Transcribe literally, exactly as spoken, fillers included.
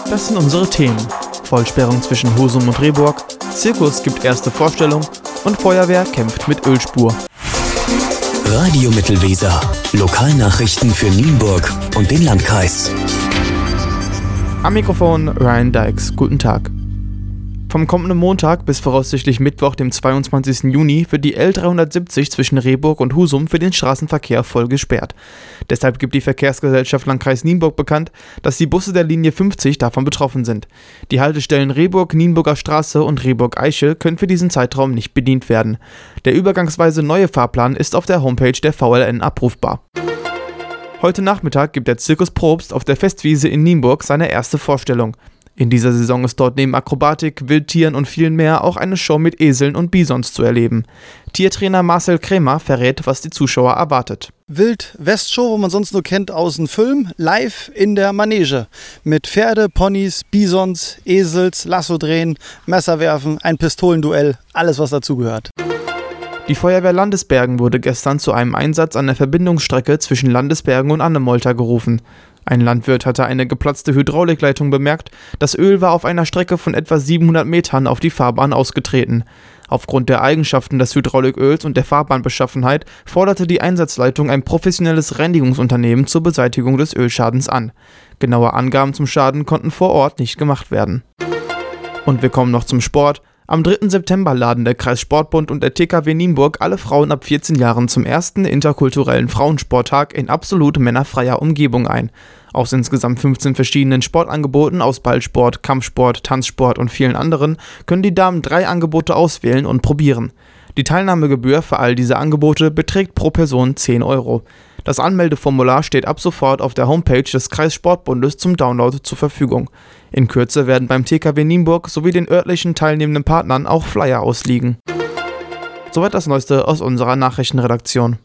Das sind unsere Themen. Vollsperrung zwischen Husum und Rehburg, Zirkus gibt erste Vorstellung und Feuerwehr kämpft mit Ölspur. Radio Mittelweser. Lokalnachrichten für Nienburg und den Landkreis. Am Mikrofon Ryan Dykes. Guten Tag. Vom kommenden Montag bis voraussichtlich Mittwoch, dem zweiundzwanzigsten Juni, wird die L dreihundertsiebzig zwischen Rehburg und Husum für den Straßenverkehr voll gesperrt. Deshalb gibt die Verkehrsgesellschaft Landkreis Nienburg bekannt, dass die Busse der Linie fünfzig davon betroffen sind. Die Haltestellen Rehburg, Nienburger Straße und Rehburg-Eiche können für diesen Zeitraum nicht bedient werden. Der übergangsweise neue Fahrplan ist auf der Homepage der V L N abrufbar. Heute Nachmittag gibt der Zirkus Probst auf der Festwiese in Nienburg seine erste Vorstellung. In dieser Saison ist dort neben Akrobatik, Wildtieren und viel mehr auch eine Show mit Eseln und Bisons zu erleben. Tiertrainer Marcel Krämer verrät, was die Zuschauer erwartet. Wild-West-Show, wo man sonst nur kennt aus dem Film, live in der Manege. Mit Pferde, Ponys, Bisons, Esels, Lasso drehen, Messer werfen, ein Pistolenduell, alles was dazugehört. Die Feuerwehr Landesbergen wurde gestern zu einem Einsatz an der Verbindungsstrecke zwischen Landesbergen und Annemolter gerufen. Ein Landwirt hatte eine geplatzte Hydraulikleitung bemerkt, das Öl war auf einer Strecke von etwa siebenhundert Metern auf die Fahrbahn ausgetreten. Aufgrund der Eigenschaften des Hydrauliköls und der Fahrbahnbeschaffenheit forderte die Einsatzleitung ein professionelles Reinigungsunternehmen zur Beseitigung des Ölschadens an. Genaue Angaben zum Schaden konnten vor Ort nicht gemacht werden. Und wir kommen noch zum Sport. Am dritten September laden der Kreissportbund und der T K W Nienburg alle Frauen ab vierzehn Jahren zum ersten interkulturellen Frauensporttag in absolut männerfreier Umgebung ein. Aus insgesamt fünfzehn verschiedenen Sportangeboten aus Ballsport, Kampfsport, Tanzsport und vielen anderen können die Damen drei Angebote auswählen und probieren. Die Teilnahmegebühr für all diese Angebote beträgt pro Person zehn Euro. Das Anmeldeformular steht ab sofort auf der Homepage des Kreissportbundes zum Download zur Verfügung. In Kürze werden beim T K W Nienburg sowie den örtlichen teilnehmenden Partnern auch Flyer ausliegen. Soweit das Neueste aus unserer Nachrichtenredaktion.